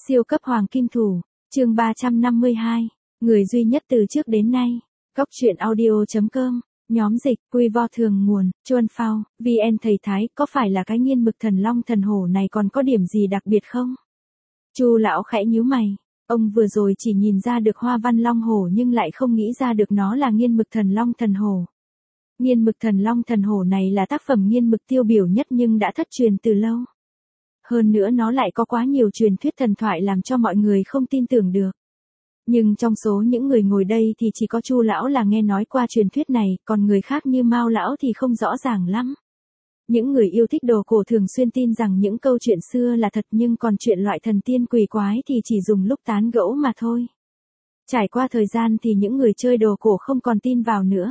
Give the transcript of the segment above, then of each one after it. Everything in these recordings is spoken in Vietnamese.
Siêu cấp hoàng kim thủ, chương 352, người duy nhất từ trước đến nay. Góc truyện audio.com, nhóm dịch, quy vo thường nguồn, Chuan Phao, VN thầy Thái, có phải là cái nghiên mực thần long thần hổ này còn có điểm gì đặc biệt không? Chu lão khẽ nhíu mày, ông vừa rồi chỉ nhìn ra được hoa văn long hổ nhưng lại không nghĩ ra được nó là nghiên mực thần long thần hổ. Nghiên mực thần long thần hổ này là tác phẩm nghiên mực tiêu biểu nhất nhưng đã thất truyền từ lâu. Hơn nữa nó lại có quá nhiều truyền thuyết thần thoại làm cho mọi người không tin tưởng được. Nhưng trong số những người ngồi đây thì chỉ có Chu lão là nghe nói qua truyền thuyết này, còn người khác như Mao lão thì không rõ ràng lắm. Những người yêu thích đồ cổ thường xuyên tin rằng những câu chuyện xưa là thật, nhưng còn chuyện loại thần tiên quỷ quái thì chỉ dùng lúc tán gẫu mà thôi. Trải qua thời gian thì những người chơi đồ cổ không còn tin vào nữa.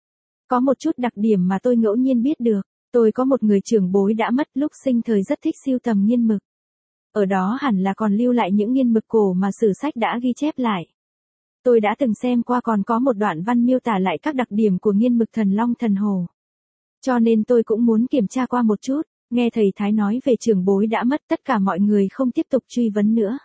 Có một chút đặc điểm mà tôi ngẫu nhiên biết được. Tôi có một người trưởng bối đã mất, lúc sinh thời rất thích sưu tầm nghiên mực. Ở đó hẳn là còn lưu lại những nghiên mực cổ mà sử sách đã ghi chép lại. Tôi đã từng xem qua, còn có một đoạn văn miêu tả lại các đặc điểm của nghiên mực thần long thần hổ. Cho nên tôi cũng muốn kiểm tra qua một chút. Nghe thầy Thái nói về trưởng bối đã mất, tất cả mọi người không tiếp tục truy vấn nữa.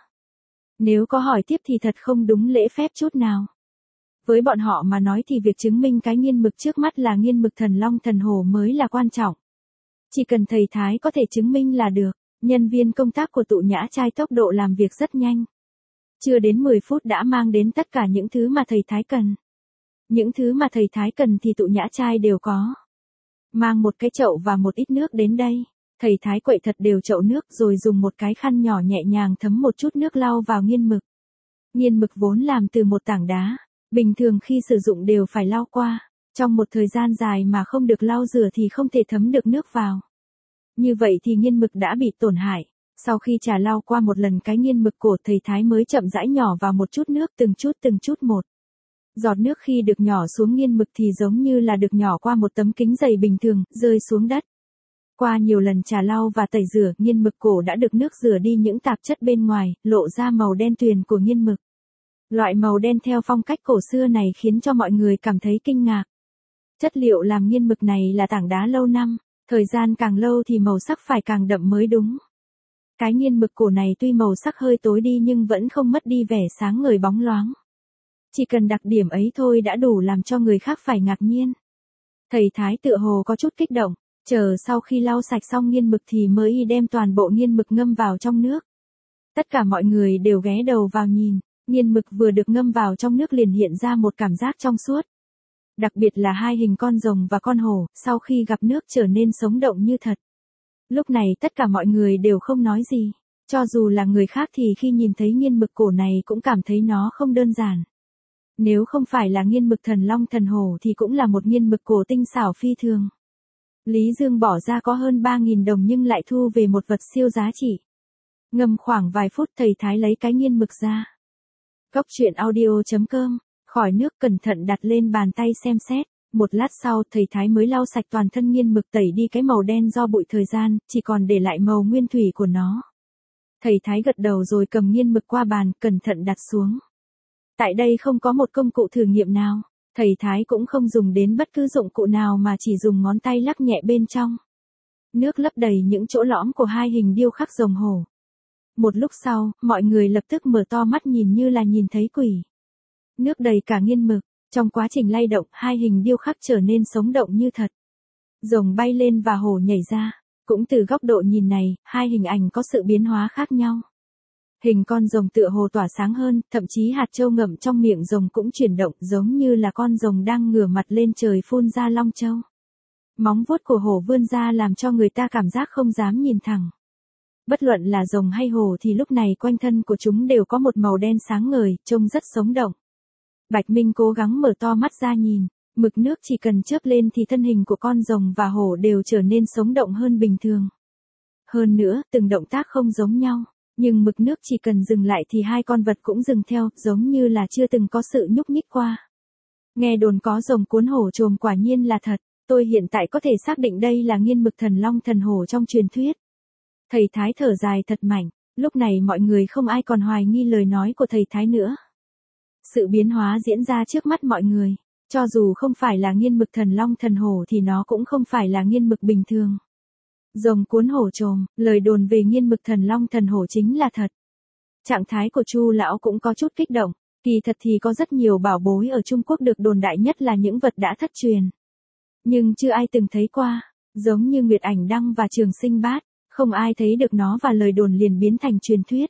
Nếu có hỏi tiếp thì thật không đúng lễ phép chút nào. Với bọn họ mà nói thì việc chứng minh cái nghiên mực trước mắt là nghiên mực thần long thần hổ mới là quan trọng. Chỉ cần thầy Thái có thể chứng minh là được. Nhân viên công tác của Tụ Nhã Trai tốc độ làm việc rất nhanh. Chưa đến 10 phút đã mang đến tất cả những thứ mà thầy Thái cần. Những thứ mà thầy Thái cần thì Tụ Nhã Trai đều có. Mang một cái chậu và một ít nước đến đây. Thầy Thái quậy thật đều chậu nước rồi dùng một cái khăn nhỏ nhẹ nhàng thấm một chút nước lau vào nghiên mực. Nghiên mực vốn làm từ một tảng đá. Bình thường khi sử dụng đều phải lau qua. Trong một thời gian dài mà không được lau rửa thì không thể thấm được nước vào. Như vậy thì nghiên mực đã bị tổn hại. Sau khi trà lau qua một lần cái nghiên mực cổ, thầy Thái mới chậm rãi nhỏ vào một chút nước, từng chút một. Giọt nước khi được nhỏ xuống nghiên mực thì giống như là được nhỏ qua một tấm kính dày bình thường, rơi xuống đất. Qua nhiều lần trà lau và tẩy rửa, nghiên mực cổ đã được nước rửa đi những tạp chất bên ngoài, lộ ra màu đen tuyền của nghiên mực. Loại màu đen theo phong cách cổ xưa này khiến cho mọi người cảm thấy kinh ngạc. Chất liệu làm nghiên mực này là tảng đá lâu năm, thời gian càng lâu thì màu sắc phải càng đậm mới đúng. Cái nghiên mực cổ này tuy màu sắc hơi tối đi nhưng vẫn không mất đi vẻ sáng ngời bóng loáng. Chỉ cần đặc điểm ấy thôi đã đủ làm cho người khác phải ngạc nhiên. Thầy Thái tựa hồ có chút kích động, chờ sau khi lau sạch xong nghiên mực thì mới đem toàn bộ nghiên mực ngâm vào trong nước. Tất cả mọi người đều ghé đầu vào nhìn, nghiên mực vừa được ngâm vào trong nước liền hiện ra một cảm giác trong suốt. Đặc biệt là hai hình con rồng và con hổ, sau khi gặp nước trở nên sống động như thật. Lúc này tất cả mọi người đều không nói gì. Cho dù là người khác thì khi nhìn thấy nghiên mực cổ này cũng cảm thấy nó không đơn giản. Nếu không phải là nghiên mực thần long thần hổ thì cũng là một nghiên mực cổ tinh xảo phi thường. Lý Dương bỏ ra có hơn 3.000 đồng nhưng lại thu về một vật siêu giá trị. Ngâm khoảng vài phút thầy Thái lấy cái nghiên mực ra. Góc truyện audio.com, khỏi nước cẩn thận đặt lên bàn tay xem xét. Một lát sau thầy Thái mới lau sạch toàn thân nghiên mực, tẩy đi cái màu đen do bụi thời gian, chỉ còn để lại màu nguyên thủy của nó. Thầy Thái gật đầu rồi cầm nghiên mực qua bàn, cẩn thận đặt xuống. Tại đây không có một công cụ thử nghiệm nào. Thầy Thái cũng không dùng đến bất cứ dụng cụ nào mà chỉ dùng ngón tay lắc nhẹ bên trong. Nước lấp đầy những chỗ lõm của hai hình điêu khắc rồng hổ. Một lúc sau, mọi người lập tức mở to mắt nhìn như là nhìn thấy quỷ. Nước đầy cả nghiên mực. Trong quá trình lay động, hai hình điêu khắc trở nên sống động như thật. Rồng bay lên và hổ nhảy ra. Cũng từ góc độ nhìn này, hai hình ảnh có sự biến hóa khác nhau. Hình con rồng tựa hồ tỏa sáng hơn, thậm chí hạt châu ngậm trong miệng rồng cũng chuyển động giống như là con rồng đang ngửa mặt lên trời phun ra long châu. Móng vuốt của hổ vươn ra làm cho người ta cảm giác không dám nhìn thẳng. Bất luận là rồng hay hổ thì lúc này quanh thân của chúng đều có một màu đen sáng ngời, trông rất sống động. Bạch Minh cố gắng mở to mắt ra nhìn, mực nước chỉ cần chớp lên thì thân hình của con rồng và hổ đều trở nên sống động hơn bình thường. Hơn nữa, từng động tác không giống nhau, nhưng mực nước chỉ cần dừng lại thì hai con vật cũng dừng theo, giống như là chưa từng có sự nhúc nhích qua. Nghe đồn có rồng cuốn hổ trồm quả nhiên là thật, tôi hiện tại có thể xác định đây là nghiên mực thần long thần hổ trong truyền thuyết. Thầy Thái thở dài thật mạnh, lúc này mọi người không ai còn hoài nghi lời nói của thầy Thái nữa. Sự biến hóa diễn ra trước mắt mọi người, cho dù không phải là nghiên mực thần long thần hổ thì nó cũng không phải là nghiên mực bình thường. Rồng cuốn hổ trồm, lời đồn về nghiên mực thần long thần hổ chính là thật. Trạng thái của Chu lão cũng có chút kích động, kỳ thật thì có rất nhiều bảo bối ở Trung Quốc được đồn đại nhất là những vật đã thất truyền. Nhưng chưa ai từng thấy qua, giống như Nguyệt Ảnh Đăng và Trường Sinh Bát, không ai thấy được nó và lời đồn liền biến thành truyền thuyết.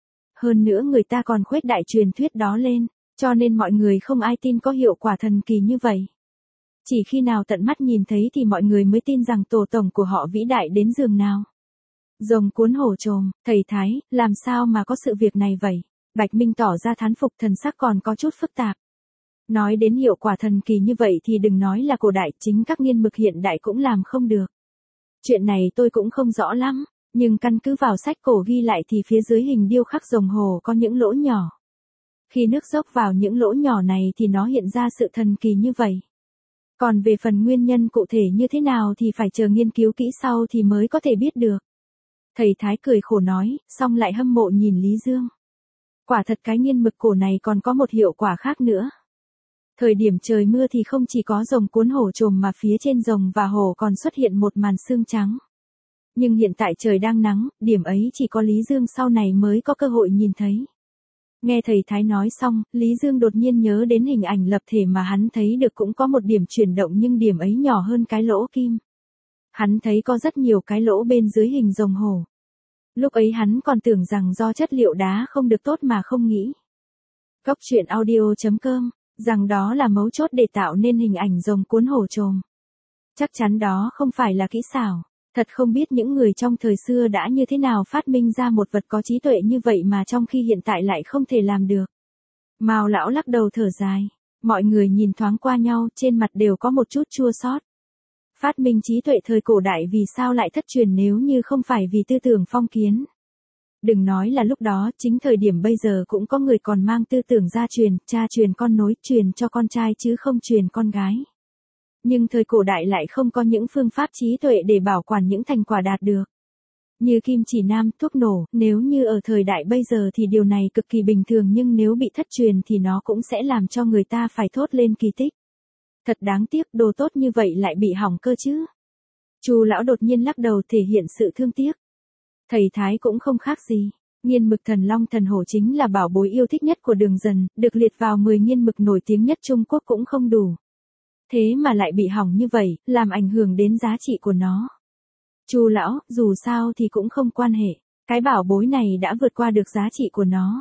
Hơn nữa người ta còn khuếch đại truyền thuyết đó lên, cho nên mọi người không ai tin có hiệu quả thần kỳ như vậy. Chỉ khi nào tận mắt nhìn thấy thì mọi người mới tin rằng tổ tổng của họ vĩ đại đến giường nào. Rồng cuốn hổ trồm, thầy Thái, làm sao mà có sự việc này vậy? Bạch Minh tỏ ra thán phục, thần sắc còn có chút phức tạp. Nói đến hiệu quả thần kỳ như vậy thì đừng nói là cổ đại, chính các nghiên mực hiện đại cũng làm không được. Chuyện này tôi cũng không rõ lắm, nhưng căn cứ vào sách cổ ghi lại thì phía dưới hình điêu khắc rồng hồ có những lỗ nhỏ. Khi nước dốc vào những lỗ nhỏ này thì nó hiện ra sự thần kỳ như vậy. Còn về phần nguyên nhân cụ thể như thế nào thì phải chờ nghiên cứu kỹ sau thì mới có thể biết được. Thầy Thái cười khổ nói, xong lại hâm mộ nhìn Lý Dương. Quả thật cái nghiên mực cổ này còn có một hiệu quả khác nữa. Thời điểm trời mưa thì không chỉ có rồng cuốn hổ trồm mà phía trên rồng và hổ còn xuất hiện một màn sương trắng. Nhưng hiện tại trời đang nắng, điểm ấy chỉ có Lý Dương sau này mới có cơ hội nhìn thấy. Nghe thầy Thái nói xong, Lý Dương đột nhiên nhớ đến hình ảnh lập thể mà hắn thấy được cũng có một điểm chuyển động nhưng điểm ấy nhỏ hơn cái lỗ kim. Hắn thấy có rất nhiều cái lỗ bên dưới hình rồng hổ. Lúc ấy hắn còn tưởng rằng do chất liệu đá không được tốt mà không nghĩ. Cốc truyện audio.com, rằng đó là mấu chốt để tạo nên hình ảnh rồng cuốn hổ trồm. Chắc chắn đó không phải là kỹ xảo. Thật không biết những người trong thời xưa đã như thế nào phát minh ra một vật có trí tuệ như vậy mà trong khi hiện tại lại không thể làm được. Mao lão lắc đầu thở dài. Mọi người nhìn thoáng qua nhau, trên mặt đều có một chút chua xót. Phát minh trí tuệ thời cổ đại vì sao lại thất truyền nếu như không phải vì tư tưởng phong kiến. Đừng nói là lúc đó, chính thời điểm bây giờ cũng có người còn mang tư tưởng gia truyền, cha truyền con nối, truyền cho con trai chứ không truyền con gái. Nhưng thời cổ đại lại không có những phương pháp trí tuệ để bảo quản những thành quả đạt được. Như kim chỉ nam, thuốc nổ, nếu như ở thời đại bây giờ thì điều này cực kỳ bình thường nhưng nếu bị thất truyền thì nó cũng sẽ làm cho người ta phải thốt lên kỳ tích. Thật đáng tiếc, đồ tốt như vậy lại bị hỏng cơ chứ. Chu lão đột nhiên lắc đầu thể hiện sự thương tiếc. Thầy Thái cũng không khác gì. Nghiên mực thần long thần hổ chính là bảo bối yêu thích nhất của Đường Dần, được liệt vào 10 nghiên mực nổi tiếng nhất Trung Quốc cũng không đủ. Thế mà lại bị hỏng như vậy, làm ảnh hưởng đến giá trị của nó. Chu lão, dù sao thì cũng không quan hệ, cái bảo bối này đã vượt qua được giá trị của nó.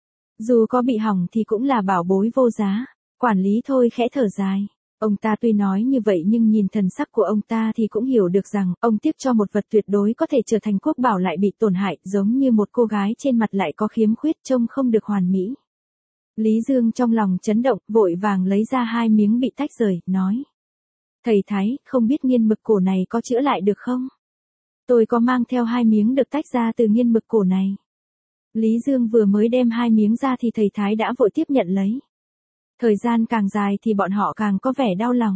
Dù có bị hỏng thì cũng là bảo bối vô giá, quản lý thôi khẽ thở dài. Ông ta tuy nói như vậy nhưng nhìn thần sắc của ông ta thì cũng hiểu được rằng, ông tiếc cho một vật tuyệt đối có thể trở thành quốc bảo lại bị tổn hại, giống như một cô gái trên mặt lại có khiếm khuyết trông không được hoàn mỹ. Lý Dương trong lòng chấn động, vội vàng lấy ra 2 miếng bị tách rời, nói. Thầy Thái, không biết nghiên mực cổ này có chữa lại được không? Tôi có mang theo 2 miếng được tách ra từ nghiên mực cổ này. Lý Dương vừa mới đem 2 miếng ra thì thầy Thái đã vội tiếp nhận lấy. Thời gian càng dài thì bọn họ càng có vẻ đau lòng.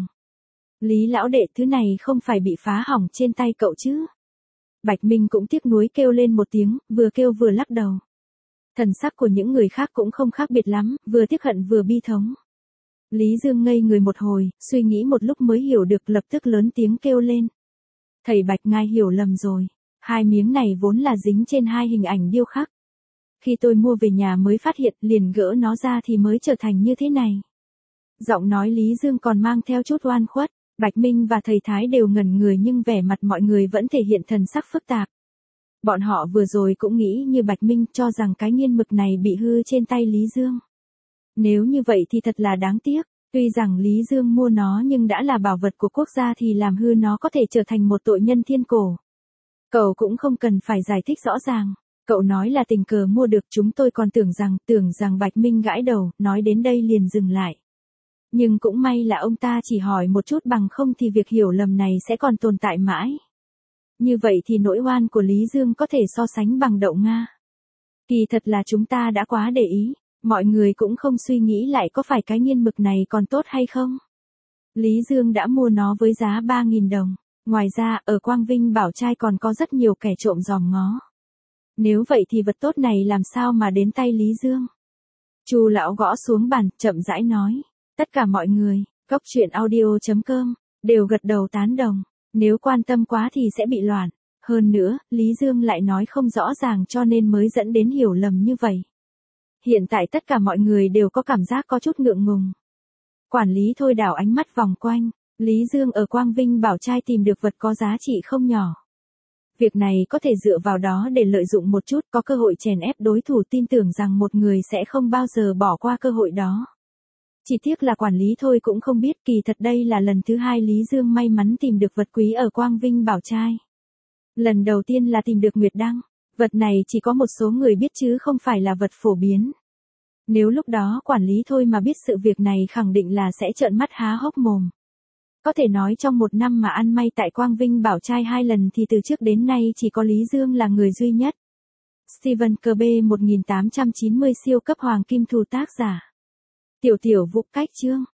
Lý lão đệ, thứ này không phải bị phá hỏng trên tay cậu chứ? Bạch Minh cũng tiếc nuối kêu lên một tiếng, vừa kêu vừa lắc đầu. Thần sắc của những người khác cũng không khác biệt lắm, vừa tiếc hận vừa bi thống. Lý Dương ngây người một hồi, suy nghĩ một lúc mới hiểu được, lập tức lớn tiếng kêu lên. Thầy Bạch, ngài hiểu lầm rồi. 2 miếng này vốn là dính trên 2 hình ảnh điêu khắc. Khi tôi mua về nhà mới phát hiện, liền gỡ nó ra thì mới trở thành như thế này. Giọng nói Lý Dương còn mang theo chút oan khuất. Bạch Minh và thầy Thái đều ngẩn người nhưng vẻ mặt mọi người vẫn thể hiện thần sắc phức tạp. Bọn họ vừa rồi cũng nghĩ như Bạch Minh, cho rằng cái nghiên mực này bị hư trên tay Lý Dương. Nếu như vậy thì thật là đáng tiếc, tuy rằng Lý Dương mua nó nhưng đã là bảo vật của quốc gia thì làm hư nó có thể trở thành một tội nhân thiên cổ. Cậu cũng không cần phải giải thích rõ ràng, cậu nói là tình cờ mua được, chúng tôi còn tưởng rằng Bạch Minh gãi đầu, nói đến đây liền dừng lại. Nhưng cũng may là ông ta chỉ hỏi một chút, bằng không thì việc hiểu lầm này sẽ còn tồn tại mãi. Như vậy thì nỗi oan của Lý Dương có thể so sánh bằng đậu Nga. Kỳ thật là chúng ta đã quá để ý, mọi người cũng không suy nghĩ lại có phải cái nghiên mực này còn tốt hay không. Lý Dương đã mua nó với giá 3.000 đồng. Ngoài ra, ở Quang Vinh Bảo Trai còn có rất nhiều kẻ trộm giòm ngó. Nếu vậy thì vật tốt này làm sao mà đến tay Lý Dương? Chu lão gõ xuống bàn, chậm rãi nói. Tất cả mọi người, cốc truyện audio.com, đều gật đầu tán đồng. Nếu quan tâm quá thì sẽ bị loạn. Hơn nữa, Lý Dương lại nói không rõ ràng cho nên mới dẫn đến hiểu lầm như vậy. Hiện tại tất cả mọi người đều có cảm giác có chút ngượng ngùng. Quản lý Thôi đảo ánh mắt vòng quanh, Lý Dương ở Quang Vinh Bảo Trai tìm được vật có giá trị không nhỏ. Việc này có thể dựa vào đó để lợi dụng một chút, có cơ hội chèn ép đối thủ, tin tưởng rằng một người sẽ không bao giờ bỏ qua cơ hội đó. Chỉ tiếc là quản lý Thôi cũng không biết kỳ thật đây là lần thứ hai Lý Dương may mắn tìm được vật quý ở Quang Vinh Bảo Trai. Lần đầu tiên là tìm được Nguyệt Đăng, vật này chỉ có một số người biết chứ không phải là vật phổ biến. Nếu lúc đó quản lý Thôi mà biết sự việc này khẳng định là sẽ trợn mắt há hốc mồm. Có thể nói trong một năm mà ăn may tại Quang Vinh Bảo Trai 2 lần thì từ trước đến nay chỉ có Lý Dương là người duy nhất. Stephen Kirby 1890 siêu cấp hoàng kim thù tác giả. Tiểu Vũ cách chương.